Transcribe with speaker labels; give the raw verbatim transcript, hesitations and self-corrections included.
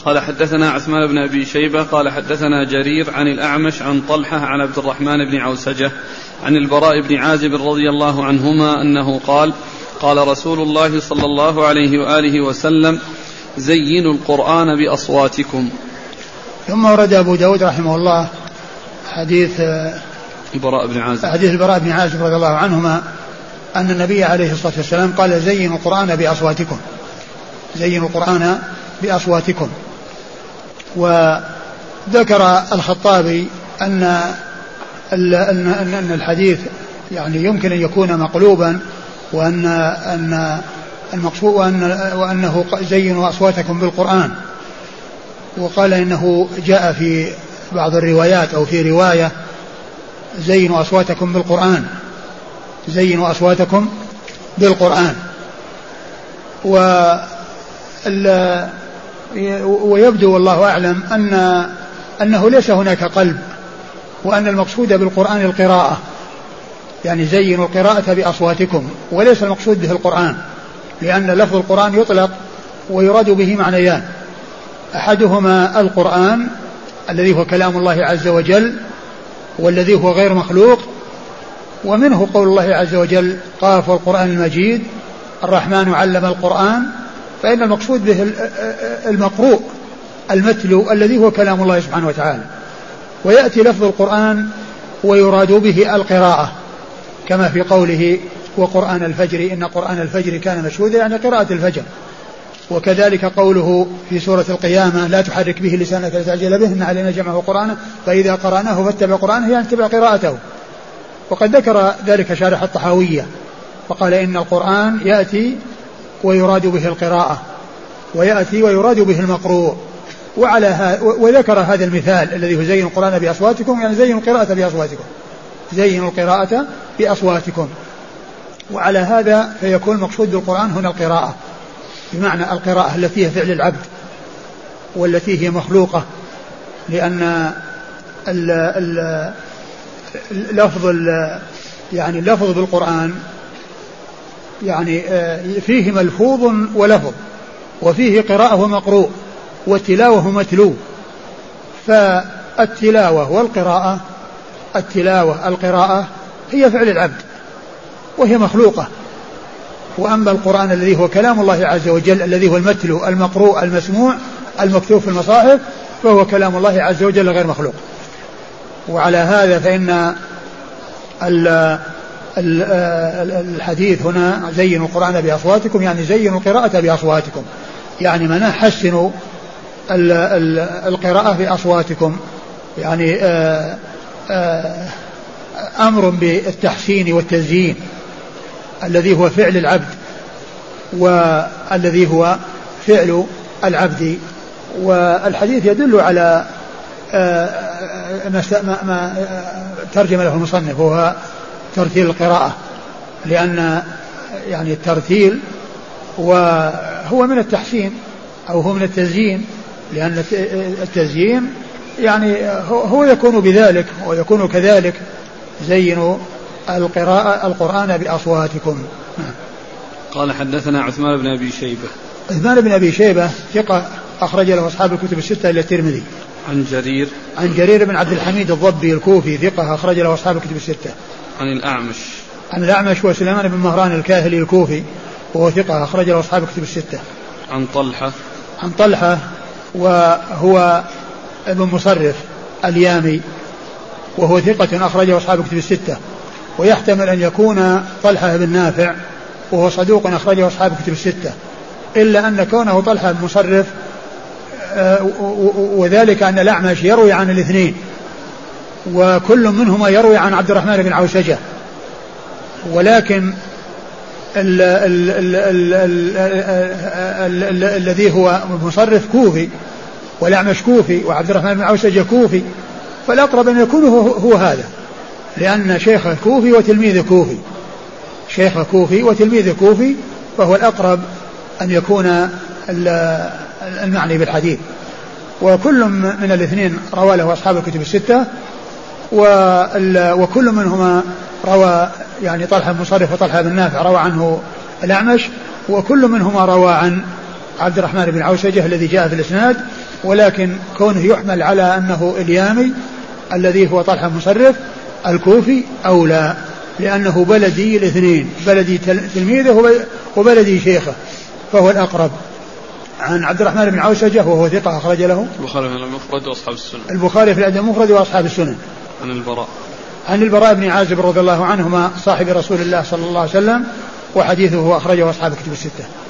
Speaker 1: قال حدثنا عثمان بن أبي شيبة قال حدثنا جرير عن الأعمش عن طلحة عن عبد الرحمن بن عوسجة عن البراء بن عازب رضي الله عنهما أنه قال قال رسول الله صلى الله عليه وآله وسلم زينوا القرآن بأصواتكم.
Speaker 2: ثم ورد أبو داود رحمه الله حديث
Speaker 1: البراء بن عازب
Speaker 2: حديث البراء بن عازب رضي الله عنهما أن النبي عليه الصلاة والسلام قال زينوا القرآن بأصواتكم زينوا القرآن بأصواتكم. وذكر الخطابي أن أن الحديث يعني يمكن أن يكون مقلوبا وأن أن المقصود وأن وأنه زينوا أصواتكم بالقرآن، وقال إنه جاء في بعض الروايات أو في رواية زينوا أصواتكم بالقرآن زينوا أصواتكم بالقرآن. ويبدو والله أعلم أن أنه ليس هناك قلب، وأن المقصود بالقرآن القراءة، يعني زينوا القراءة بأصواتكم، وليس المقصود به القرآن، لأن لفظ القرآن يطلق ويراد به معنيان، أحدهما القرآن الذي هو كلام الله عز وجل والذي هو غير مخلوق، ومنه قول الله عز وجل قاف والقرآن المجيد الرحمن علم القرآن، فإن المقصود به المقروء المتلو الذي هو كلام الله سبحانه وتعالى. ويأتي لفظ القرآن ويراد به القراءة كما في قوله وقرآن الفجر إن قرآن الفجر كان مشهودا، يعني قراءة الفجر. وكذلك قوله في سورة القيامة لا تحرك به لسانك لتعجل به إن علينا جمعه قرآنه فإذا قرأناه فاتبع قرآنه، يعني اتبع قراءته. وقد ذكر ذلك شارح الطحاوية فقال إن القرآن يأتي ويراد به القراءة ويأتي ويراد به المقروء. وعلى ها وذكر هذا المثال الذي هو زينوا القرآن بأصواتكم، يعني زينوا القراءة بأصواتكم زينوا القراءة بأصواتكم. وعلى هذا فيكون المقصود بالقرآن هنا القراءة، بمعنى القراءة التي هي فعل العبد والتي هي مخلوقة، لأن ال ال لفظ يعني اللفظ بالقرآن يعني فيه ملفوظ ولفظ، وفيه قراءة ومقروء، والتلاوة متلو. فالتلاوة والقراءة التلاوة القراءة هي فعل العبد وهي مخلوقة، وأما القرآن الذي هو كلام الله عز وجل الذي هو المتلو المقروء المسموع المكتوب في المصاحف فهو كلام الله عز وجل غير مخلوق. وعلى هذا فإن الحديث هنا زينوا القرآن بأصواتكم، يعني زينوا القراءة بأصواتكم، يعني معناه حسنوا القراءة بأصواتكم، يعني أمر بالتحسين والتزيين الذي هو فعل العبد والذي هو فعل العبد. والحديث يدل على ما ترجم له المصنف وهو ترتيل القراءة، لأن يعني الترتيل وهو من التحسين أو هو من التزيين، لأن التزيين يعني هو يكون بذلك ويكون كذلك زينوا القراءة القرآن بأصواتكم.
Speaker 1: قال حدثنا عثمان بن أبي شيبة
Speaker 2: عثمان بن أبي شيبة ثقة أخرج له أصحاب الكتب الستة إلى الترمذي.
Speaker 1: عن جرير
Speaker 2: عن جرير بن عبد الحميد الضبي الكوفي ثقة أخرج له أصحاب الكتب الستة.
Speaker 1: عن الأعمش
Speaker 2: عن الأعمش وسليمان بن مهران الكاهلي الكوفي وهو ثقة أخرج له أصحاب الكتب الستة.
Speaker 1: عن طلحة
Speaker 2: عن طلحة وهو ابن مصرف اليامي وهو ثقة أخرجه أصحاب الكتب الستة، ويحتمل أن يكون طلحة بن نافع وهو صدوق أخرجه أصحاب الكتب الستة، إلا أن كونه طلحة بن مصرف وذلك أن الأعمش يروي عن الاثنين وكل منهما يروي عن عبد الرحمن بن عوسجة، ولكن الذي هو مصرف كوفي والأعمش كوفي وعبد الرحمن بن عوسجة كوفي، فالأقرب أن يكون هو, هو هذا، لأن شيخه كوفي وتلميذه كوفي شيخه كوفي وتلميذه كوفي، فهو الأقرب أن يكون المعني بالحديث. وكل من الاثنين روى له أصحاب الكتب الستة، وكل منهما روى يعني طلحة بن مصرف وطلحة بن نافع روى عنه الأعمش، وكل منهما روى عن عبد الرحمن بن عوسجة الذي جاء في الإسناد، ولكن كونه يحمل على أنه اليامي الذي هو طلحة مصرف الكوفي أولى، لأنه بلدي الاثنين، بلدي تلميذه وبلدي شيخه، فهو الأقرب. عن عبد الرحمن بن عوسجة وهو ثقة أخرج له
Speaker 1: البخاري في المفرد وأصحاب السنن
Speaker 2: البخاري في الأدب المفرد وأصحاب السنن.
Speaker 1: عن البراء
Speaker 2: عن البراء بن عازب رضي الله عنهما صاحب رسول الله صلى الله عليه وسلم، وحديثه أخرجه أصحاب كتب الستة.